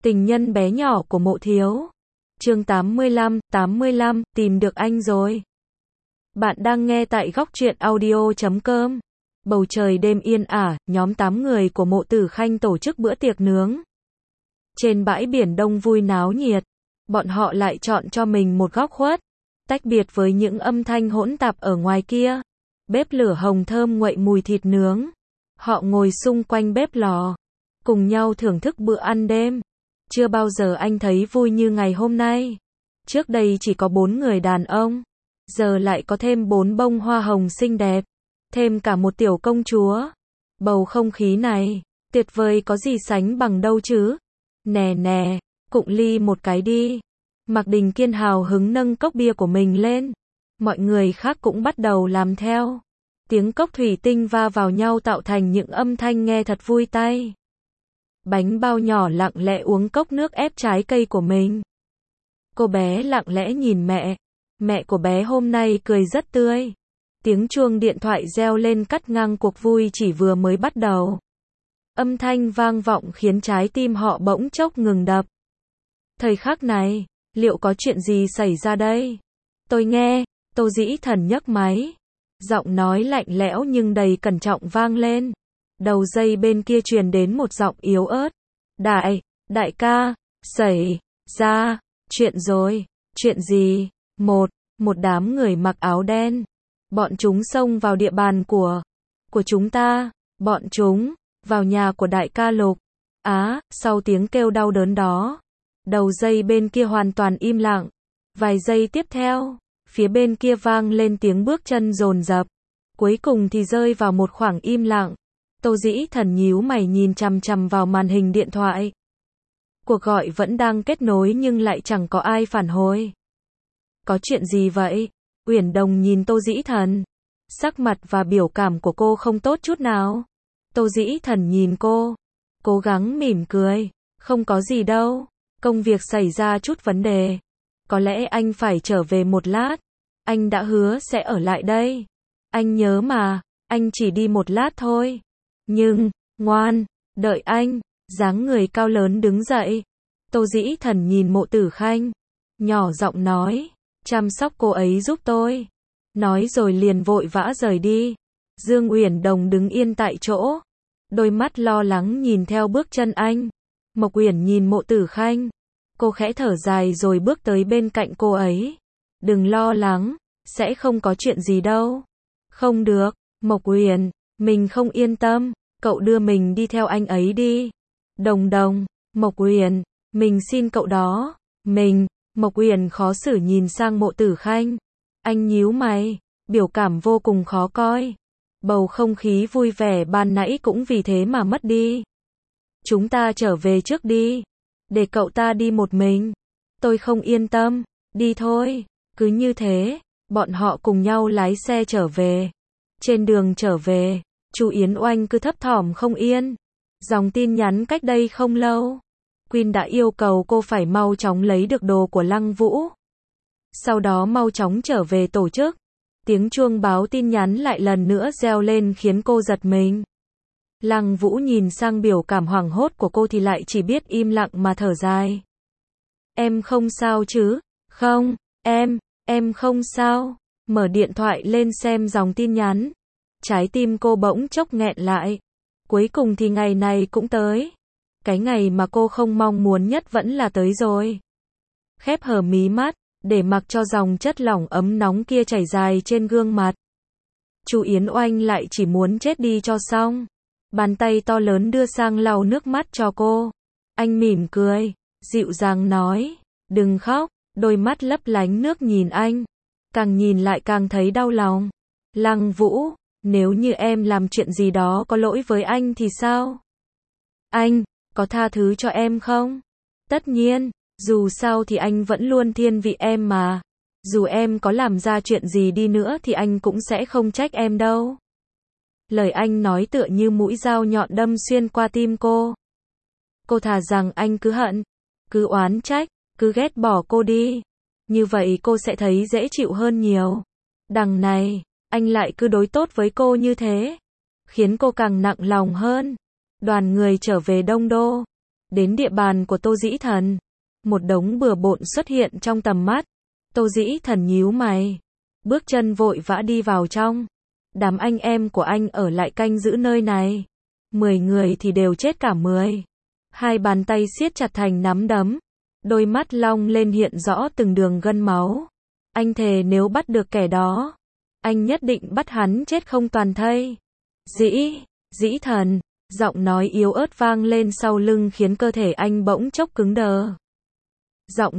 Tình nhân bé nhỏ của Mộ Thiếu. Chương 85, tìm được anh rồi. Bạn đang nghe tại góc truyện audio.com. Bầu trời đêm yên ả, nhóm 8 người của Mộ Tử Khanh tổ chức bữa tiệc nướng. Trên bãi biển đông vui náo nhiệt, bọn họ lại chọn cho mình một góc khuất, tách biệt với những âm thanh hỗn tạp ở ngoài kia. Bếp lửa hồng thơm nguậy mùi thịt nướng. Họ ngồi xung quanh bếp lò, cùng nhau thưởng thức bữa ăn đêm. Chưa bao giờ anh thấy vui như ngày hôm nay. Trước đây chỉ có 4 người đàn ông, giờ lại có thêm 4 bông hoa hồng xinh đẹp, thêm cả một tiểu công chúa. Bầu không khí này, tuyệt vời có gì sánh bằng đâu chứ. Nè nè, cụng ly một cái đi. Mạc Đình Kiên hào hứng nâng cốc bia của mình lên. Mọi người khác cũng bắt đầu làm theo. Tiếng cốc thủy tinh va vào nhau tạo thành những âm thanh nghe thật vui tai. Bánh bao nhỏ lặng lẽ uống cốc nước ép trái cây của mình. Cô bé lặng lẽ nhìn mẹ. Mẹ của bé hôm nay cười rất tươi. Tiếng chuông điện thoại reo lên cắt ngang cuộc vui chỉ vừa mới bắt đầu. Âm thanh vang vọng khiến trái tim họ bỗng chốc ngừng đập. Thời khắc này, liệu có chuyện gì xảy ra đây? Tôi nghe, Tô Dĩ Thần nhấc máy. Giọng nói lạnh lẽo nhưng đầy cẩn trọng vang lên. Đầu dây bên kia truyền đến một giọng yếu ớt. Đại ca, xảy ra chuyện rồi. Chuyện gì? Một đám người mặc áo đen. Bọn chúng xông vào địa bàn của chúng ta. Bọn chúng vào nhà của đại ca Lục. Sau tiếng kêu đau đớn đó, đầu dây bên kia hoàn toàn im lặng. Vài giây tiếp theo, phía bên kia vang lên tiếng bước chân dồn dập. Cuối cùng thì rơi vào một khoảng im lặng. Tô Dĩ Thần nhíu mày nhìn chằm chằm vào màn hình điện thoại. Cuộc gọi vẫn đang kết nối nhưng lại chẳng có ai phản hồi. Có chuyện gì vậy? Uyển Đồng nhìn Tô Dĩ Thần. Sắc mặt và biểu cảm của cô không tốt chút nào. Tô Dĩ Thần nhìn cô, cố gắng mỉm cười. Không có gì đâu, công việc xảy ra chút vấn đề. Có lẽ anh phải trở về một lát. Anh đã hứa sẽ ở lại đây. Anh nhớ mà, anh chỉ đi một lát thôi. Nhưng, ngoan, đợi anh. Dáng người cao lớn đứng dậy. Tô Dĩ Thần nhìn Mộ Tử Khanh, nhỏ giọng nói, chăm sóc cô ấy giúp tôi. Nói rồi liền vội vã rời đi. Dương Uyển Đồng đứng yên tại chỗ, đôi mắt lo lắng nhìn theo bước chân anh. Mộc Uyển nhìn Mộ Tử Khanh, cô khẽ thở dài rồi bước tới bên cạnh cô ấy. Đừng lo lắng, sẽ không có chuyện gì đâu. Không được, Mộc Uyển, mình không yên tâm, cậu đưa mình đi theo anh ấy đi. Đồng, Mộc Uyển, mình xin cậu đó. Mộc Uyển khó xử nhìn sang Mộ Tử Khanh. Anh nhíu mày, biểu cảm vô cùng khó coi. Bầu không khí vui vẻ ban nãy cũng vì thế mà mất đi. Chúng ta trở về trước đi. Để cậu ta đi một mình. Tôi không yên tâm. Đi thôi. Cứ như thế, bọn họ cùng nhau lái xe trở về. Trên đường trở về, Chu Yến Oanh cứ thấp thỏm không yên. Dòng tin nhắn cách đây không lâu. Queen đã yêu cầu cô phải mau chóng lấy được đồ của Lăng Vũ. Sau đó mau chóng trở về tổ chức. Tiếng chuông báo tin nhắn lại lần nữa reo lên khiến cô giật mình. Lăng Vũ nhìn sang biểu cảm hoảng hốt của cô thì lại chỉ biết im lặng mà thở dài. Em không sao chứ? Không, em không sao. Mở điện thoại lên xem dòng tin nhắn. Trái tim cô bỗng chốc nghẹn lại. Cuối cùng thì ngày này cũng tới. Cái ngày mà cô không mong muốn nhất vẫn là tới rồi. Khép hờ mí mắt, để mặc cho dòng chất lỏng ấm nóng kia chảy dài trên gương mặt. Chu Yến Oanh lại chỉ muốn chết đi cho xong. Bàn tay to lớn đưa sang lau nước mắt cho cô. Anh mỉm cười, dịu dàng nói, đừng khóc. Đôi mắt lấp lánh nước nhìn anh. Càng nhìn lại càng thấy đau lòng. Lăng Vũ, nếu như em làm chuyện gì đó có lỗi với anh thì sao? Anh có tha thứ cho em không? Tất nhiên, dù sao thì anh vẫn luôn thiên vị em mà. Dù em có làm ra chuyện gì đi nữa thì anh cũng sẽ không trách em đâu. Lời anh nói tựa như mũi dao nhọn đâm xuyên qua tim cô. Cô thà rằng anh cứ hận, cứ oán trách, cứ ghét bỏ cô đi. Như vậy cô sẽ thấy dễ chịu hơn nhiều. Đằng này, anh lại cứ đối tốt với cô như thế, khiến cô càng nặng lòng hơn. Đoàn người trở về Đông Đô. Đến địa bàn của Tô Dĩ Thần, một đống bừa bộn xuất hiện trong tầm mắt. Tô Dĩ Thần nhíu mày, bước chân vội vã đi vào trong. Đám anh em của anh ở lại canh giữ nơi này. 10 người thì đều chết cả 10. Hai bàn tay siết chặt thành nắm đấm. Đôi mắt long lên hiện rõ từng đường gân máu. Anh thề nếu bắt được kẻ đó, anh nhất định bắt hắn chết không toàn thây. Dĩ Thần, giọng nói yếu ớt vang lên sau lưng khiến cơ thể anh bỗng chốc cứng đờ. Giọng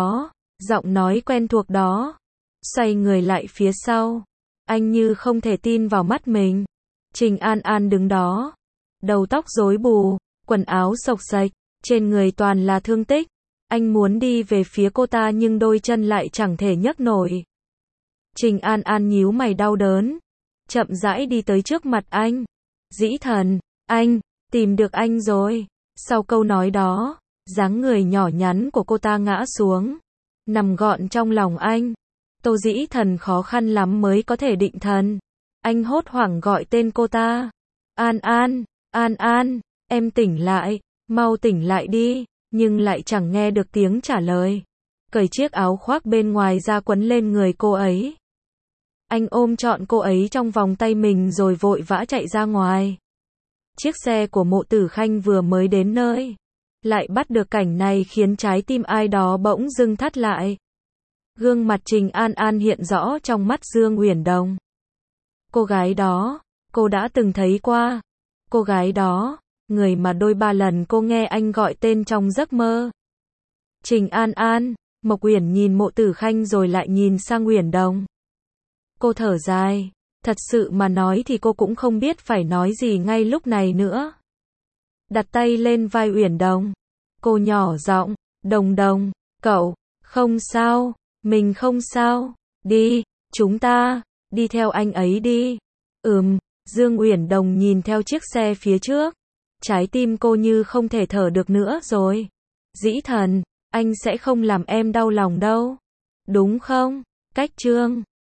nói quen thuộc đó. Xoay người lại phía sau, anh như không thể tin vào mắt mình. Trình An An đứng đó, đầu tóc rối bù, quần áo xộc xệch, trên người toàn là thương tích. Anh muốn đi về phía cô ta nhưng đôi chân lại chẳng thể nhấc nổi. Trình An An nhíu mày đau đớn, chậm rãi đi tới trước mặt anh. Dĩ Thần, anh, tìm được anh rồi. Sau câu nói đó, dáng người nhỏ nhắn của cô ta ngã xuống, nằm gọn trong lòng anh. Tô Dĩ Thần khó khăn lắm mới có thể định thần. Anh hốt hoảng gọi tên cô ta. An An, em tỉnh lại, mau tỉnh lại đi. Nhưng lại chẳng nghe được tiếng trả lời. Cởi chiếc áo khoác bên ngoài ra quấn lên người cô ấy. Anh ôm trọn cô ấy trong vòng tay mình rồi vội vã chạy ra ngoài. Chiếc xe của Mộ Tử Khanh vừa mới đến nơi, lại bắt được cảnh này khiến trái tim ai đó bỗng dưng thắt lại. Gương mặt Trình An An hiện rõ trong mắt Dương Uyển Đồng. Cô gái đó, cô đã từng thấy qua. Cô gái đó, người mà đôi ba lần cô nghe anh gọi tên trong giấc mơ. Trình An An, Mộc Uyển nhìn Mộ Tử Khanh rồi lại nhìn sang Uyển Đồng. Cô thở dài, thật sự mà nói thì cô cũng không biết phải nói gì ngay lúc này nữa. Đặt tay lên vai Uyển Đồng, cô nhỏ giọng, Đồng, cậu, không sao, mình không sao, đi, chúng ta, đi theo anh ấy đi. Dương Uyển Đồng nhìn theo chiếc xe phía trước. Trái tim cô như không thể thở được nữa rồi. Dĩ Thần, anh sẽ không làm em đau lòng đâu. Đúng không? Cách chương